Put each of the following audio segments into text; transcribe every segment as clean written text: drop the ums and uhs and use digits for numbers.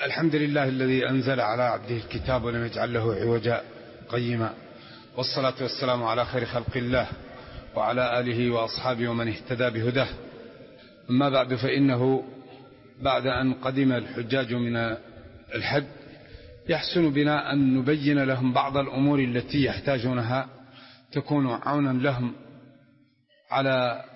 الحمد لله الذي أنزل على عبده الكتاب ولم يجعل له عوجا قيما، والصلاة والسلام على خير خلق الله وعلى آله وأصحابه ومن اهتدى بهداه. أما بعد، فإنه بعد أن قدم الحجاج من الحج يحسن بنا أن نبين لهم بعض الأمور التي يحتاجونها تكون عونا لهم على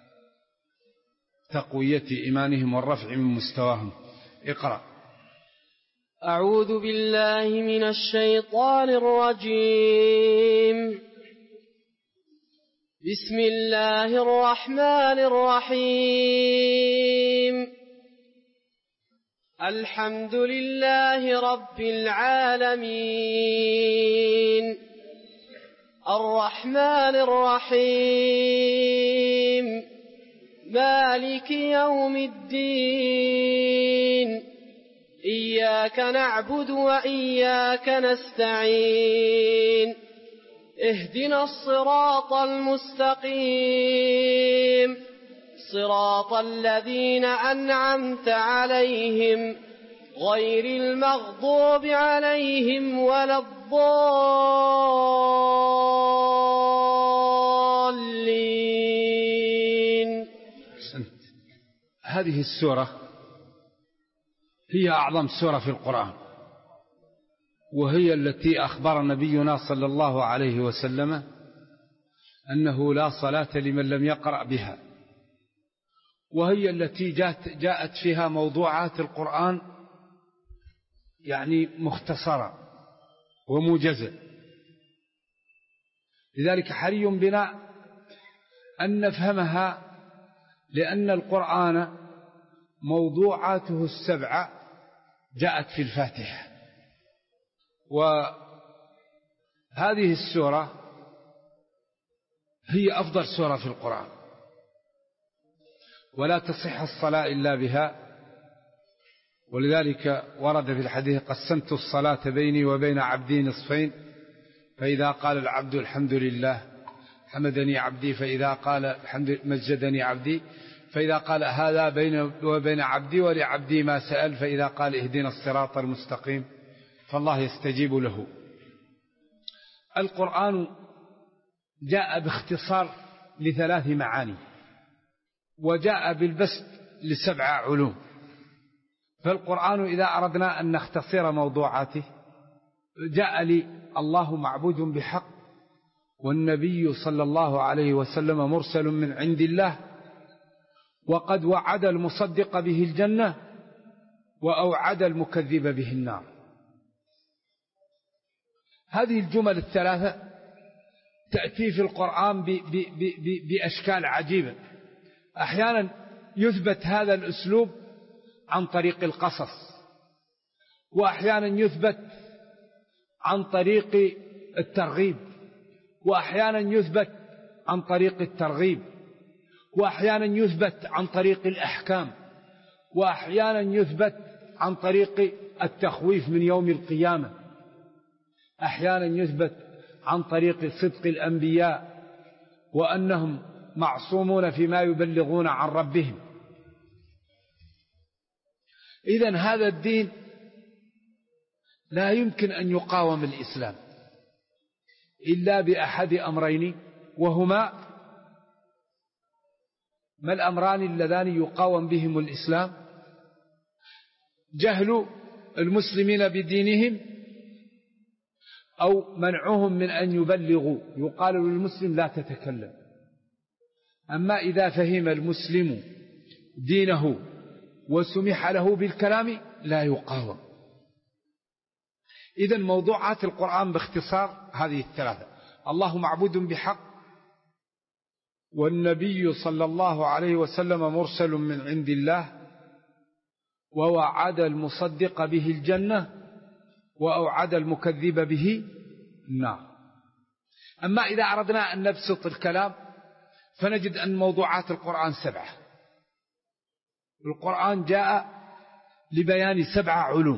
تقوية إيمانهم والرفع من مستواهم. اقرأ. أعوذ بالله من الشيطان الرجيم. بسم الله الرحمن الرحيم. الحمد لله رب العالمين، الرحمن الرحيم، مالك يوم الدين، إياك نعبد وإياك نستعين، اهدنا الصراط المستقيم، صراط الذين أنعمت عليهم غير المغضوب عليهم ولا الضالين. هذه السورة هي أعظم سورة في القرآن، وهي التي أخبر نبينا صلى الله عليه وسلم أنه لا صلاة لمن لم يقرأ بها، وهي التي جاءت فيها موضوعات القرآن يعني مختصرة وموجزة. لذلك حري بنا أن نفهمها، لأن القرآن موضوعاته السبعة جاءت في الفاتحة، وهذه السورة هي أفضل سورة في القرآن، ولا تصح الصلاة إلا بها. ولذلك ورد في الحديث: قسمت الصلاة بيني وبين عبدي نصفين، فإذا قال العبد الحمد لله حمدني عبدي، فإذا قال مجدني عبدي، فإذا قال هذا بيني وبين عبدي ولعبدي ما سأل، فإذا قال اهدنا الصراط المستقيم فالله يستجيب له. القرآن جاء باختصار لثلاث معاني، وجاء بالبسط ل7 علوم. فالقرآن إذا أردنا أن نختصر موضوعاته، جاء لي الله معبود بحق، والنبي صلى الله عليه وسلم مرسل من عند الله، وقد وعد المصدق به الجنة وأوعد المكذب به النار. هذه الجمل الثلاثة تأتي في القرآن بأشكال عجيبة. أحيانا يثبت هذا الأسلوب عن طريق القصص، وأحيانا يثبت عن طريق الترغيب، وأحيانا يثبت عن طريق الترغيب، وأحيانا يثبت عن طريق الأحكام، وأحيانا يثبت عن طريق التخويف من يوم القيامة، أحيانا يثبت عن طريق صدق الأنبياء وأنهم معصومون فيما يبلغون عن ربهم. إذن هذا الدين لا يمكن أن يقاوم الإسلام إلا بأحد أمرين، وهما: ما الأمران اللذان يقاوم بهم الإسلام؟ جهل المسلمين بدينهم، أو منعهم من أن يبلغوا. يقال للمسلم لا تتكلم، أما إذا فهم المسلم دينه وسمح له بالكلام لا يقاوم. إذن موضوعات القرآن باختصار هذه الثلاثة: الله معبود بحق، والنبي صلى الله عليه وسلم مرسل من عند الله، ووعد المصدق به الجنة وأوعد المكذب به النار. أما إذا أردنا أن نبسط الكلام فنجد أن موضوعات القرآن 7. القرآن جاء لبيان 7 علوم.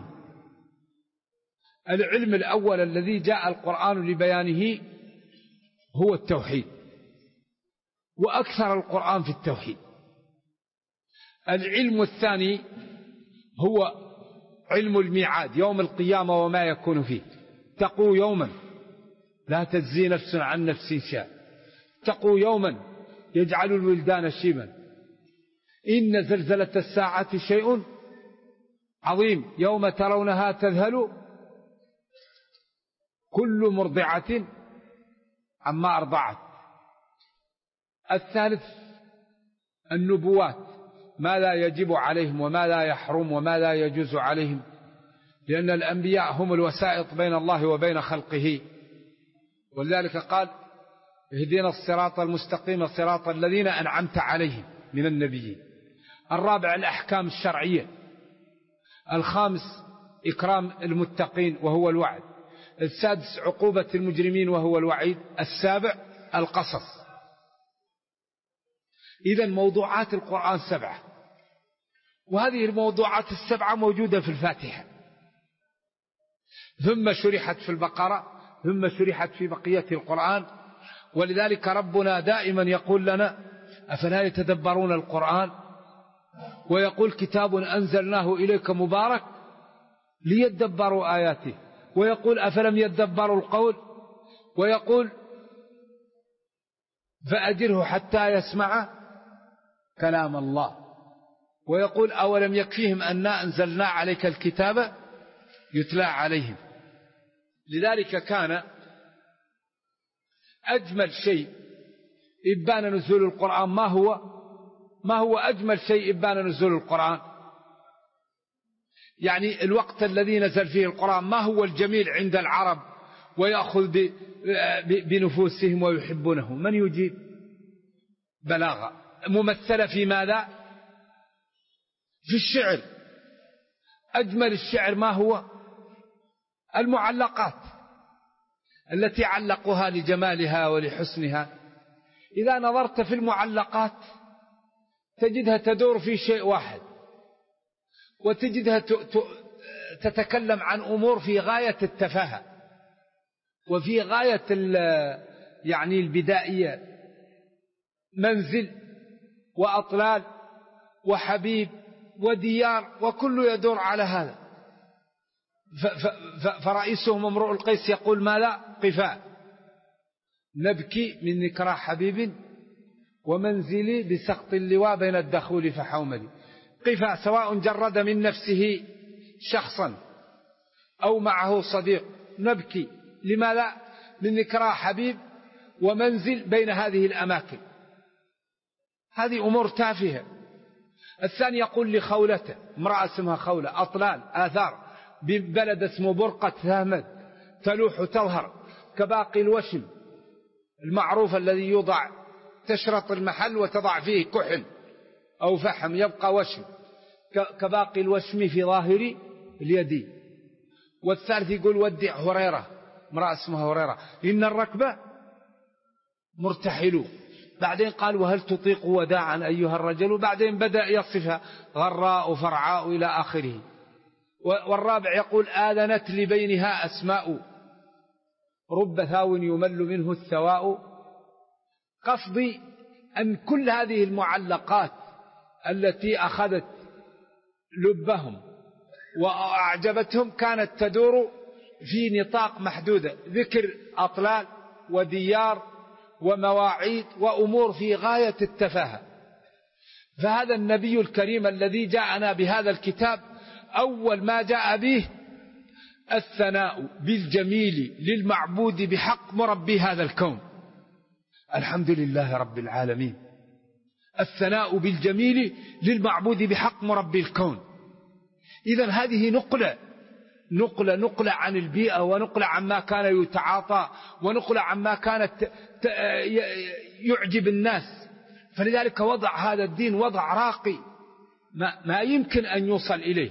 العلم الأول الذي جاء القرآن لبيانه هو التوحيد، وأكثر القرآن في التوحيد. العلم الثاني هو علم الميعاد يوم القيامة وما يكون فيه. اتقوا يوما لا تجزي نفس عن نفس شيئا. اتقوا يوما يجعل الولدان شيبا. إن زلزلة الساعة شيء عظيم يوم ترونها تذهل كل مرضعة عما أرضعت. الثالث النبوات، ما لا يجب عليهم وما لا يحرم وما لا يجوز عليهم، لأن الأنبياء هم الوسائط بين الله وبين خلقه. ولذلك قال اهدنا الصراط المستقيم صراط الذين أنعمت عليهم من النبيين. الرابع الأحكام الشرعية. الخامس إكرام المتقين وهو الوعد. السادس عقوبة المجرمين وهو الوعيد. السابع القصص. إذن موضوعات القرآن 7، وهذه الموضوعات 7 موجودة في الفاتحة، ثم شرحت في البقرة، ثم شرحت في بقية القرآن. ولذلك ربنا دائما يقول لنا أفلا يتدبرون القرآن، ويقول كتاب أنزلناه إليك مبارك ليدبروا آياته، ويقول أفلم يدبروا القول، ويقول فأجره حتى يسمع كلام الله، ويقول أولم يكفيهم أننا أنزلنا عليك الكتاب يتلى عليهم. لذلك كان أجمل شيء إبان نزول القرآن. ما هو أجمل شيء إبان نزول القرآن؟ يعني الوقت الذي نزل فيه القرآن ما هو الجميل عند العرب ويأخذ بنفوسهم ويحبونه؟ من يجيب؟ بلاغة ممثلة في ماذا؟ في الشعر. أجمل الشعر ما هو؟ المعلقات التي علقوها لجمالها ولحسنها. إذا نظرت في المعلقات تجدها تدور في شيء واحد، وتجدها تتكلم عن أمور في غاية التفاهة وفي غاية يعني البدائية. منزل وأطلال وحبيب وديار، وكل يدور على هذا. فرئيسهم امرؤ القيس يقول ما لا قفاء نبكي من نكرى حبيب ومنزلي بسقط اللواء بين الدخول فحوملي. قفاء سواء جرد من نفسه شخصا أو معه صديق. نبكي لما لا من نكرى حبيب ومنزل بين هذه الأماكن. هذه أمور تافهة. الثاني يقول لخولته، امرأة اسمها خولة، أطلال آثار ببلد اسمه برقة ثامد تلوح تظهر كباقي الوشم المعروف الذي يوضع، تشرط المحل وتضع فيه كحل أو فحم يبقى وشم، كباقي الوشم في ظاهر اليد. والثالث يقول ودع هريرة، امرأة اسمها هريرة، إن الركبة مرتحلوا. بعدين قال وهل تطيق وداعا أيها الرجل، بعدين بدأ يصفها غراء فرعاء إلى آخره. والرابع يقول آذنت لبينها أسماء رب ثاو يمل منه الثواء. قصدي أن كل هذه المعلقات التي أخذت لبهم وأعجبتهم كانت تدور في نطاق محدودة، ذكر أطلال وديار ومواعيد وأمور في غاية التفاهة. فهذا النبي الكريم الذي جاءنا بهذا الكتاب أول ما جاء به الثناء بالجميل للمعبود بحق مربي هذا الكون. الحمد لله رب العالمين. الثناء بالجميل للمعبود بحق مربي الكون. إذن هذه نقلة عن البيئة، ونقلة عما كان يتعاطى، ونقلة عما كانت يعجب الناس. فلذلك وضع هذا الدين وضع راقي ما يمكن أن يوصل إليه.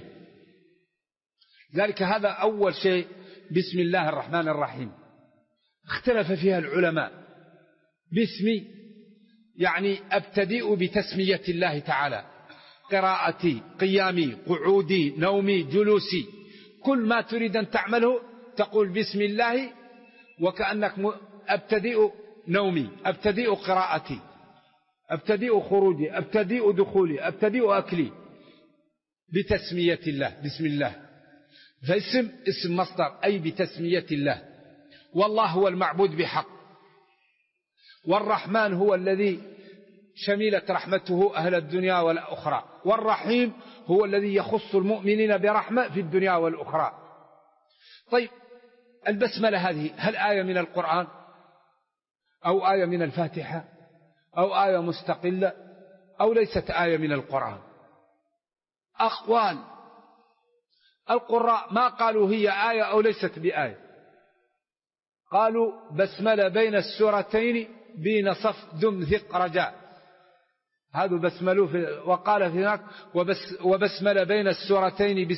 ذلك هذا أول شيء. بسم الله الرحمن الرحيم اختلف فيها العلماء. باسمي يعني أبتدئ بتسمية الله تعالى، قراءتي، قيامي، قعودي، نومي، جلوسي، كل ما تريد أن تعمله تقول بسم الله، وكأنك أبتدئ نومي، أبتدئ قراءتي، أبتدئ خروجي، أبتدئ دخولي، أبتدئ أكلي بتسمية الله. بسم الله. اسم مصدر أي بتسمية الله. والله هو المعبود بحق، والرحمن هو الذي شملت رحمته أهل الدنيا والأخرى، والرحيم هو الذي يخص المؤمنين برحمة في الدنيا والأخرى. طيب البسملة هذه هل آية من القرآن أو آية من الفاتحة أو آية مستقلة أو ليست آية من القرآن؟ أقوال القراء ما قالوا هي آية أو ليست بآية، قالوا بسملة بين السورتين بين صف دم ثق رجاء، هذا بسملوا وقال في هناك وبسملة بين السورتين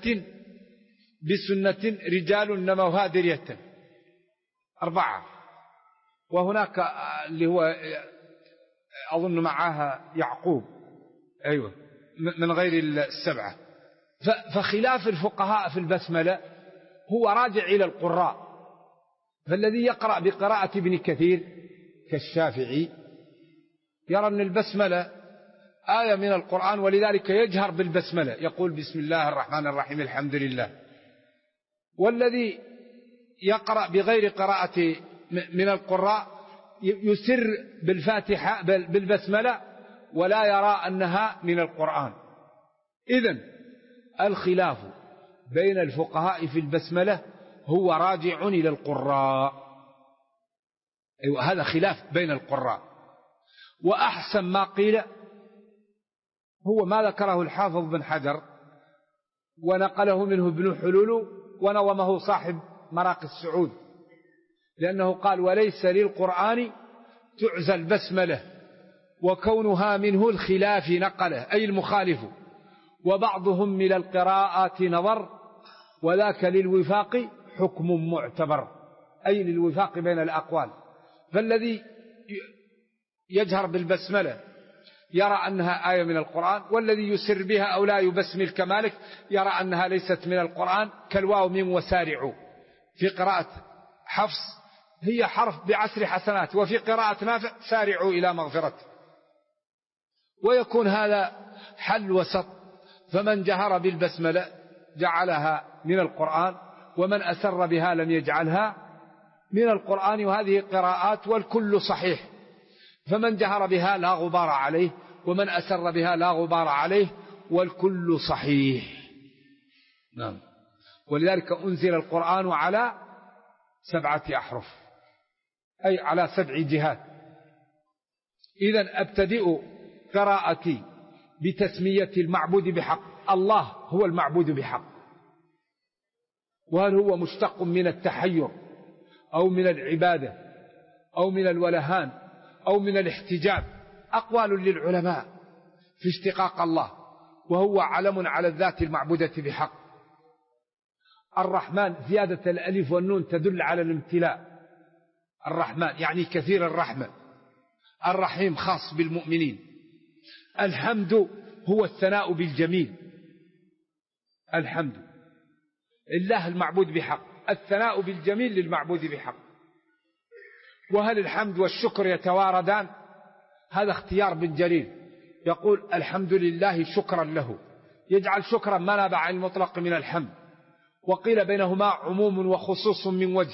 بسنة رجال نموا هادرية 4. وهناك اللي هو أظن معها يعقوب أيوة من غير 7. فخلاف الفقهاء في البسملة هو راجع إلى القراء، فالذي يقرأ بقراءة ابن كثير كالشافعي يرى أن البسملة آية من القرآن، ولذلك يجهر بالبسملة يقول بسم الله الرحمن الرحيم الحمد لله. والذي يقرأ بغير قراءة من القراء يسر بالفاتحة بالبسملة ولا يرى أنها من القرآن. إذن الخلاف بين الفقهاء في البسملة هو راجع إلى القراء، أيوة هذا خلاف بين القراء. وأحسن ما قيل هو ما ذكره الحافظ بن حجر ونقله منه ابن حلول ونظمه صاحب مراقي السعود، لأنه قال وليس للقرآن تعزى البسملة وكونها منه الخلاف نقله أي المخالف، وبعضهم من القراءات نظر وذاك للوفاق حكم معتبر أي للوفاق بين الأقوال. فالذي يجهر بالبسملة يرى أنها آية من القرآن، والذي يسر بها أو لا يبسمل كمالك يرى أنها ليست من القرآن، كالواو من وسارعوا في قراءة حفص هي حرف ب10 حسنات، وفي قراءة نافع سارعوا إلى مغفرة. ويكون هذا حل وسط، فمن جهر بالبسملة جعلها من القرآن، ومن أسر بها لم يجعلها من القرآن، وهذه قراءات والكل صحيح، فمن جهر بها لا غبار عليه ومن أسر بها لا غبار عليه والكل صحيح. نعم. ولذلك أنزل القرآن على 7 أحرف أي على 7 جهات. إذن أبتدئ قراءتي بتسمية المعبود بحق. الله هو المعبود بحق، وهل هو مشتق من التحير أو من العبادة أو من الولهان أو من الاحتجاب؟ أقوال للعلماء في اشتقاق الله، وهو علم على الذات المعبودة بحق. الرحمن زيادة الألف والنون تدل على الامتلاء، الرحمن يعني كثير الرحمة. الرحيم خاص بالمؤمنين. الحمد هو الثناء بالجميل، الحمد لله المعبود بحق، الثناء بالجميل للمعبود بحق. وهل الحمد والشكر يتواردان؟ هذا اختيار بن جرير، يقول الحمد لله شكرا له، يجعل شكرا ما نابع عن المطلق من الحمد. وقيل بينهما عموم وخصوص من وجه.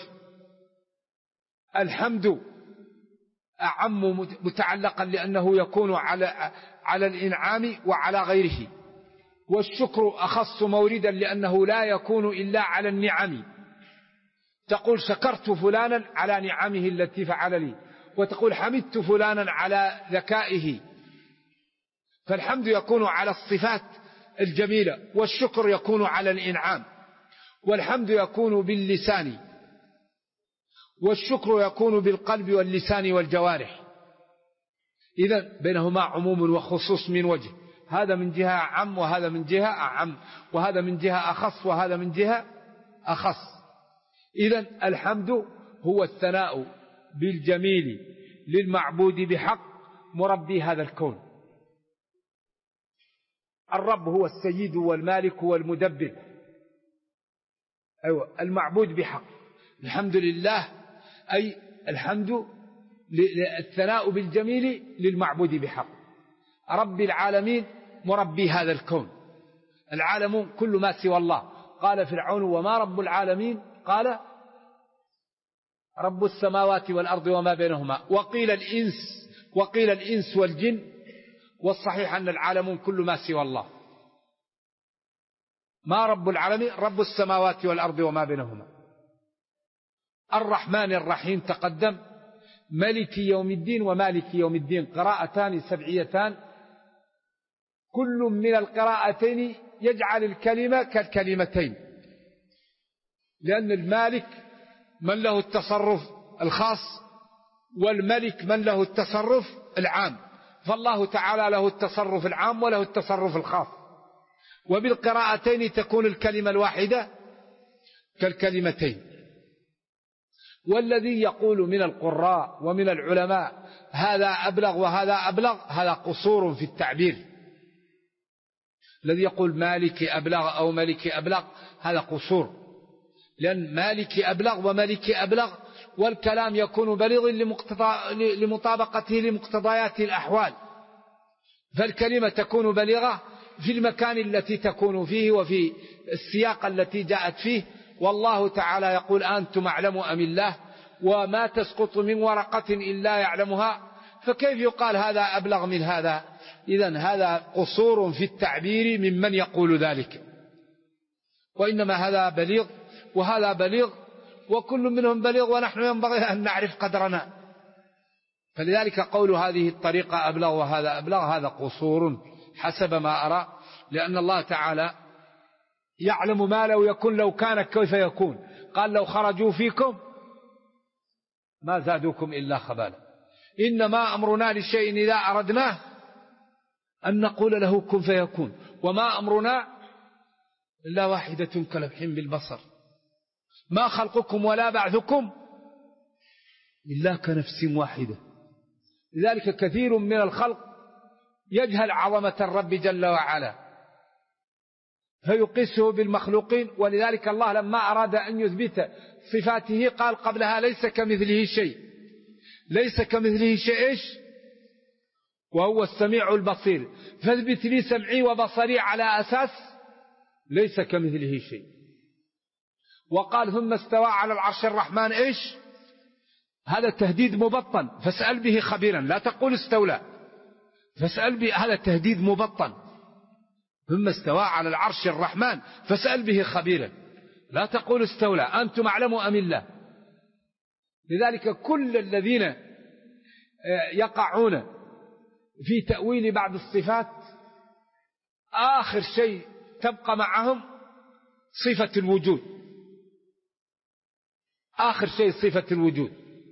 الحمد أعم متعلقا لأنه يكون على الإنعام وعلى غيره، والشكر أخص موردا لأنه لا يكون إلا على النعم. تقول شكرت فلانا على نعمه التي فعل لي، وتقول حمدت فلانا على ذكائه. فالحمد يكون على الصفات الجميلة، والشكر يكون على الإنعام. والحمد يكون باللسان، والشكر يكون بالقلب واللسان والجوارح. إذن بينهما عموم وخصوص من وجه، هذا من جهة عم وهذا من جهة أعم، وهذا من جهة أخص وهذا من جهة أخص. إذن الحمد هو الثناء بالجميل للمعبود بحق مربي هذا الكون. الرب هو السيد والمالك والمدبر، أيوة المعبود بحق. الحمد لله أي الحمد الثناء بالجميل للمعبود بحق. رب العالمين مربي هذا الكون، العالم كل ما سوى الله. قال فرعون وما رب العالمين؟ قال رب السماوات والأرض وما بينهما. وقيل الإنس والجن، والصحيح أن العالمون كل ما سوى الله. ما رب العالمين؟ رب السماوات والأرض وما بينهما. الرحمن الرحيم تقدم. ملك يوم الدين ومالك يوم الدين قراءتان سبعيتان، كل من القراءتين يجعل الكلمة كالكلمتين، لأن المالك من له التصرف الخاص، والملك من له التصرف العام، فالله تعالى له التصرف العام وله التصرف الخاص، وبالقراءتين تكون الكلمة الواحدة كالكلمتين. والذي يقول من القراء ومن العلماء هذا أبلغ وهذا أبلغ، هذا قصور في التعبير. الذي يقول مالك أبلغ أو ملك أبلغ هذا قصور، لأن مالك أبلغ وملك أبلغ، والكلام يكون بليغ لمطابقته لمقتضيات الأحوال، فالكلمة تكون بليغة في المكان التي تكون فيه وفي السياق التي جاءت فيه. والله تعالى يقول أنتم أعلم أم الله، وما تسقط من ورقة إلا يعلمها، فكيف يقال هذا أبلغ من هذا؟ إذن هذا قصور في التعبير ممن يقول ذلك، وإنما هذا بليغ وهذا بليغ، وكل منهم بليغ، ونحن ينبغي أن نعرف قدرنا. فلذلك قول هذه الطريقة أبلغ وهذا أبلغ هذا قصور حسب ما أرى، لأن الله تعالى يعلم ما لو كان كيف يكون. قال لو خرجوا فيكم ما زادوكم إلا خبالا. إنما أمرنا لشيء إذا أردناه أن نقول له كن فيكون، وما أمرنا إلا واحدة كلمح بالبصر، ما خلقكم ولا بعثكم إلا كنفس واحدة. لذلك كثير من الخلق يجهل عظمة الرب جل وعلا فيقيسه بالمخلوقين، ولذلك الله لما أراد أن يثبت صفاته قال قبلها ليس كمثله شيء. ليس كمثله شيء إيش؟ وهو السميع البصير، فاثبت لي سمعي وبصري على أساس ليس كمثله شيء. وقال ثم استوى على العرش الرحمن إيش؟ هذا تهديد مبطن، فاسأل به خبيرا، لا تقول استولى، فاسأل به، هذا تهديد مبطن. ثم استوى على العرش الرحمن فاسأل به خبيرا، لا تقول استولى، أنتم أعلم أم الله. لذلك كل الذين يقعون في تأويل بعض الصفات آخر شيء تبقى معهم صفة الوجود، آخر شيء صفة الوجود.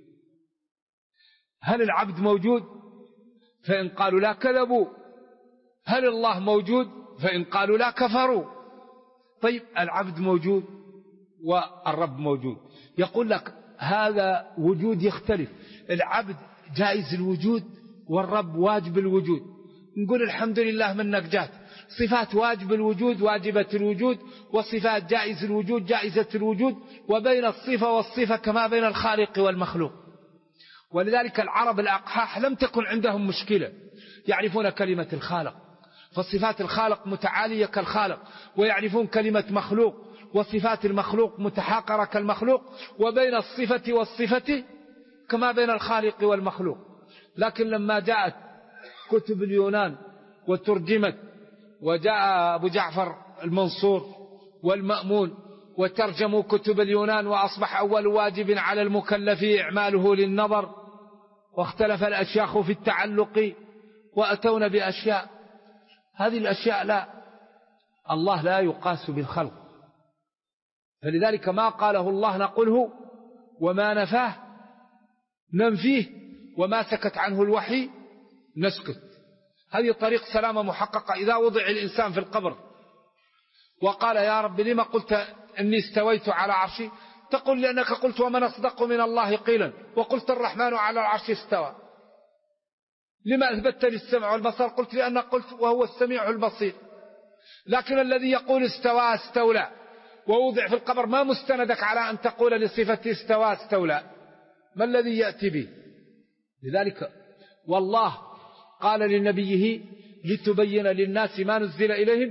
هل العبد موجود؟ فإن قالوا لا كذبوا. هل الله موجود؟ فإن قالوا لا كفروا. طيب العبد موجود والرب موجود، يقول لك هذا وجود يختلف، العبد جائز الوجود والرب واجب الوجود. نقول الحمد لله من نجات. صفات واجب الوجود واجبة الوجود، وصفات جائز الوجود جائزة الوجود، وبين الصفة والصفة كما بين الخالق والمخلوق. ولذلك العرب الأقحاح لم تكن عندهم مشكلة، يعرفون كلمة الخالق، فصفات الخالق متعالية كالخالق، ويعرفون كلمة مخلوق، وصفات المخلوق متحاقرة كالمخلوق، وبين الصفة والصفة كما بين الخالق والمخلوق. لكن لما جاءت كتب اليونان وترجمت، وجاء أبو جعفر المنصور والمأمون وترجموا كتب اليونان، وأصبح أول واجب على المكلف إعماله للنظر، واختلف الأشياخ في التعلق وأتون بأشياء. هذه الأشياء لا، الله لا يقاس بالخلق، فلذلك ما قاله الله نقوله، وما نفاه ننفيه، وما سكت عنه الوحي نسكت. هذه طريق سلامة محققة. إذا وضع الإنسان في القبر وقال يا رب لما قلت أني استويت على عرشي، تقول لأنك قلت ومن أصدق من الله قيلا، وقلت الرحمن على العرش استوى. لما أثبت لي السمع والبصر؟ قلت لأنك قلت وهو السميع البصير. لكن الذي يقول استوى استولى ووضع في القبر ما مستندك على أن تقول لصفة استوى استولى؟ ما الذي يأتي به؟ لذلك والله قال لنبيه لتبين للناس ما نزل إليهم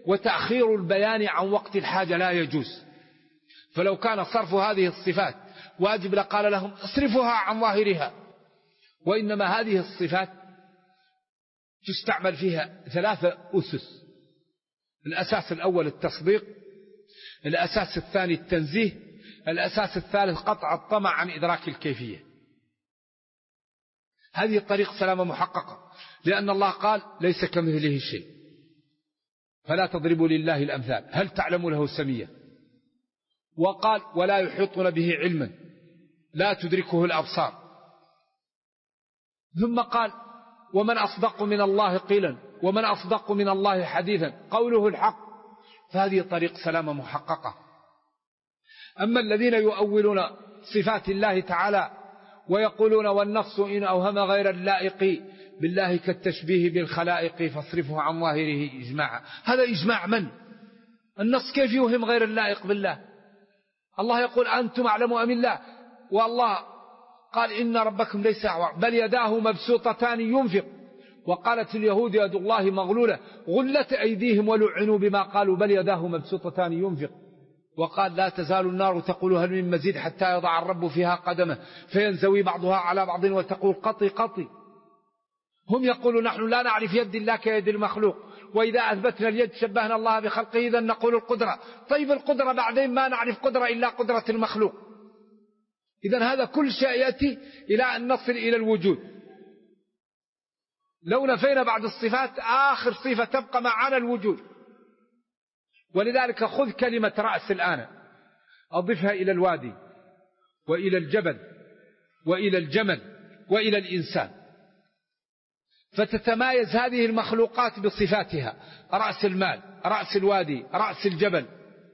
وتأخير البيان عن وقت الحاجة لا يجوز. فلو كان صرف هذه الصفات واجب لقال لهم اصرفوها عن ظاهرها، وإنما هذه الصفات تستعمل فيها 3 أسس. الأساس الأول التصديق، الأساس الثاني التنزيه، الأساس الثالث قطع الطمع عن إدراك الكيفية. هذه الطريق سلامة محققة، لأن الله قال ليس كمثله شيء، فلا تضربوا لله الأمثال، هل تعلم له سميا؟ وقال ولا يحيطون به علما، لا تدركه الأبصار. ثم قال ومن أصدق من الله قيلا ومن أصدق من الله حديثا، قوله الحق. فهذه طريق سلامة محققة. أما الذين يؤولون صفات الله تعالى ويقولون والنص إن أوهم غير اللائق بالله كالتشبيه بالخلائق فاصرفه عن ظاهره إجماعا. هذا إجماع من؟ النص كيف يوهم غير اللائق بالله؟ الله يقول أنتم أعلم أم الله، والله قال إن ربكم ليس أعور بل يداه مبسوطتان ينفق. وقالت اليهود يد الله مغلولة غلت أيديهم ولعنوا بما قالوا بل يداه مبسوطتان ينفق. وقال لا تزال النار تقول هل من مزيد حتى يضع الرب فيها قدمه فينزوي بعضها على بعض وتقول قطي قطي. هم يقولون نحن لا نعرف يد الله كيد المخلوق، وإذا أثبتنا اليد شبهنا الله بخلقه إذا نقول القدرة. طيب القدرة بعدين ما نعرف قدرة إلا قدرة المخلوق. إذن هذا كل شيء يأتي إلى أن نصل إلى الوجود. لو نفينا بعض الصفات آخر صفة تبقى معنا الوجود. ولذلك خذ كلمة رأس الآن أضفها إلى الوادي وإلى الجبل وإلى الجمل وإلى الإنسان، فتتمايز هذه المخلوقات بصفاتها. رأس المال، رأس الوادي، رأس الجبل،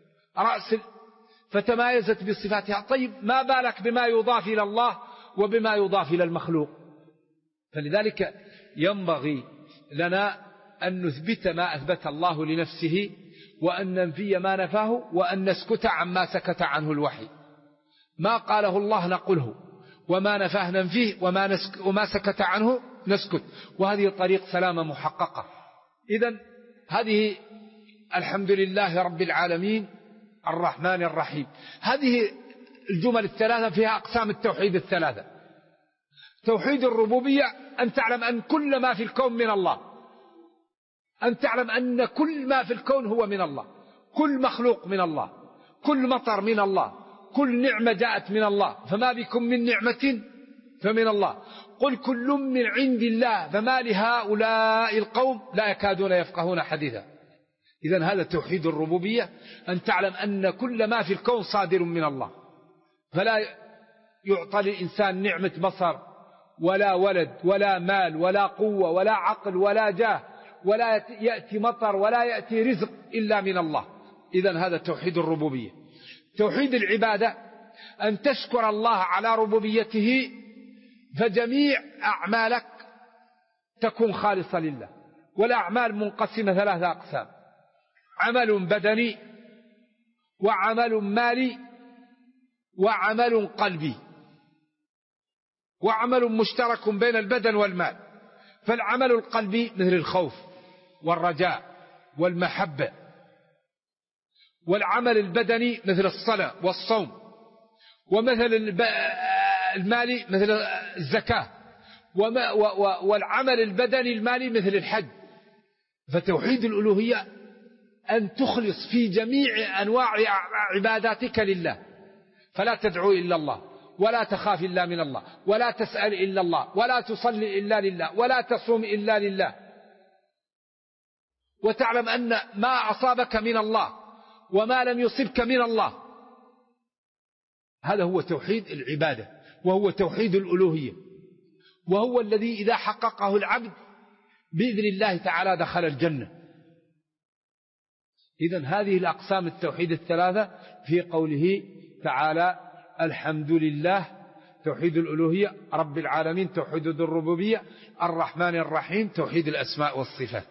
فتمايزت بصفاتها. طيب ما بالك بما يضاف إلى الله وبما يضاف إلى المخلوق؟ فلذلك ينبغي لنا أن نثبت ما أثبت الله لنفسه، وأن ننفي ما نفاه، وأن نسكت عما سكت عنه الوحي. ما قاله الله نقوله، وما نفاه ننفيه، وما سكت عنه نسكت. وهذه طريق سلامة محققة. إذن هذه الحمد لله رب العالمين الرحمن الرحيم. هذه الجمل الثلاثة فيها أقسام التوحيد الثلاثة. توحيد الربوبية أن تعلم أن كل ما في الكون من الله، أن تعلم أن كل ما في الكون هو من الله، كل مخلوق من الله، كل مطر من الله، كل نعمة جاءت من الله، فما بكم من نعمة فمن الله. قل كل من عند الله فما لهؤلاء القوم لا يكادون يفقهون حديثا. إذن هذا توحيد الربوبية، أن تعلم أن كل ما في الكون صادر من الله، فلا يعطى للإنسان نعمة بصر ولا ولد ولا مال ولا قوة ولا عقل ولا جاه، ولا يأتي مطر ولا يأتي رزق إلا من الله. إذن هذا توحيد الربوبية. توحيد العبادة أن تشكر الله على ربوبيته، فجميع أعمالك تكون خالصة لله. والأعمال منقسمة 3 أقسام: عمل بدني، وعمل مالي، وعمل قلبي، وعمل مشترك بين البدن والمال. فالعمل القلبي مثل الخوف والرجاء والمحبة، والعمل البدني مثل الصلاة والصوم، ومثل المالي مثل الزكاة، والعمل البدني المالي مثل الحج. فتوحيد الألوهية أن تخلص في جميع أنواع عباداتك لله، فلا تدعو إلا الله، ولا تخاف إلا من الله، ولا تسأل إلا الله، ولا تصلي إلا لله، ولا تصوم إلا لله. وتعلم أن ما أصابك من الله وما لم يصبك من الله. هذا هو توحيد العبادة، وهو توحيد الألوهية، وهو الذي إذا حققه العبد بإذن الله تعالى دخل الجنة. إذن هذه الأقسام التوحيد الثلاثة في قوله تعالى الحمد لله توحيد الألوهية، رب العالمين توحيد الربوبية، الرحمن الرحيم توحيد الأسماء والصفات.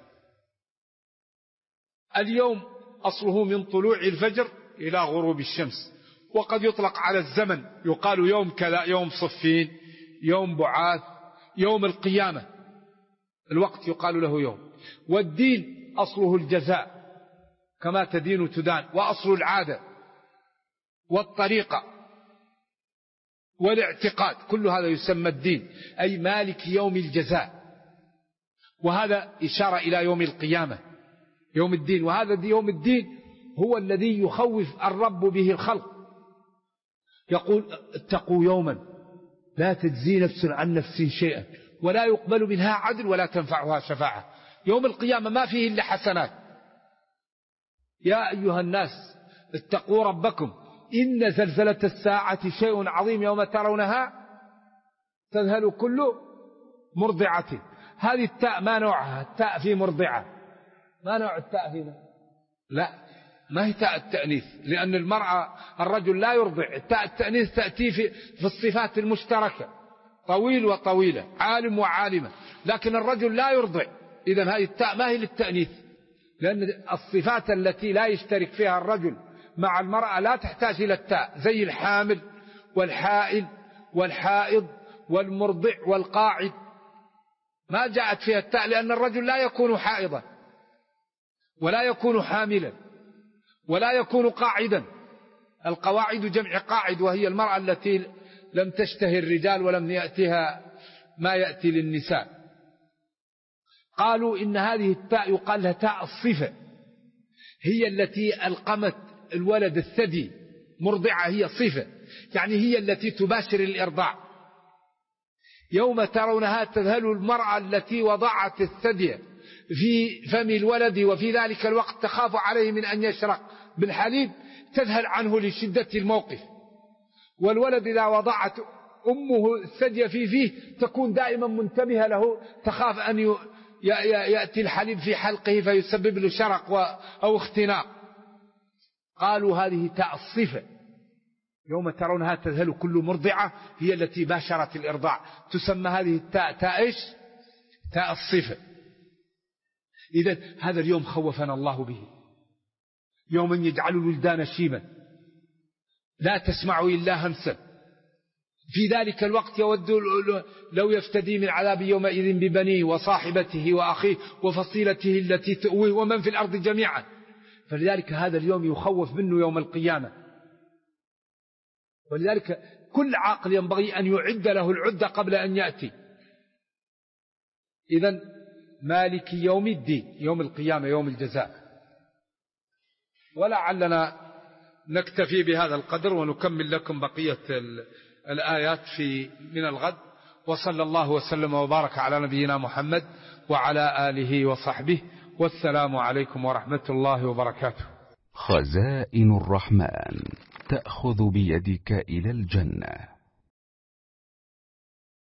اليوم أصله من طلوع الفجر إلى غروب الشمس، وقد يطلق على الزمن، يقال يوم كذا، يوم صفين، يوم بعاث، يوم القيامة، الوقت يقال له يوم. والدين أصله الجزاء، كما تدين تدان. وأصل العادة والطريقة والاعتقاد كل هذا يسمى الدين، أي مالك يوم الجزاء. وهذا إشارة إلى يوم القيامة، يوم الدين. وهذا يوم الدين هو الذي يخوف الرب به الخلق، يقول اتقوا يوما لا تجزي نفس عن نفس شيئا ولا يقبل منها عدل ولا تنفعها شفاعة. يوم القيامة ما فيه إلا حسنات. يا أيها الناس اتقوا ربكم إن زلزلة الساعة شيء عظيم يوم ترونها تذهل كل مرضعة. هذه التاء ما نوعها؟ التاء في مرضعة، ما نوع التاء فينا؟ لا، ما هي تاء التأنيث، لأن المرأة الرجل لا يرضع. التاء التأنيث تأتي في الصفات المشتركة، طويل وطويلة، عالم وعالمة، لكن الرجل لا يرضع. إذن هذه التاء ما هي للتأنيث، لأن الصفات التي لا يشترك فيها الرجل مع المرأة لا تحتاج إلى التاء، زي الحامل والحائل والحائض والمرضع والقاعد، ما جاءت فيها التاء، لأن الرجل لا يكون حائضا ولا يكون حاملا ولا يكون قاعدا. القواعد جمع قاعد، وهي المرأة التي لم تشتهي الرجال ولم يأتها ما يأتي للنساء. قالوا إن هذه التاء يقال لها تاء الصفة، هي التي ألقمت الولد الثدي. مرضعة هي صفة، يعني هي التي تباشر الإرضاع. يوم ترونها تذهل المرأة التي وضعت الثدي في فم الولد وفي ذلك الوقت تخاف عليه من أن يشرق بالحليب، تذهل عنه لشدة الموقف. والولد إذا وضعت أمه الثدي في فيه تكون دائما منتبهة له، تخاف أن يأتي الحليب في حلقه فيسبب له شرق أو اختناق. قالوا هذه تاء الصفة، يوم ترونها تذهل كل مرضعة، هي التي باشرت الإرضاع. تسمى هذه التاء تاء إيش؟ تاء الصفة. إذن هذا اليوم خوفنا الله به، يوم يجعل الولدان شيبا لا تسمع إلا همسا. في ذلك الوقت يود لو يفتدي من عذاب يومئذ ببنيه وصاحبته وأخيه وفصيلته التي تؤويه ومن في الأرض جميعا. فلذلك هذا اليوم يخوف منه يوم القيامة. ولذلك كل عاقل ينبغي أن يعد له العدة قبل أن يأتي. إذن مالك يوم الدين، يوم القيامة، يوم الجزاء. ولعلنا نكتفي بهذا القدر ونكمل لكم بقية الآيات من الغد. وصلى الله وسلم وبارك على نبينا محمد وعلى آله وصحبه، والسلام عليكم ورحمة الله وبركاته. خزائن الرحمن تأخذ بيدك إلى الجنة.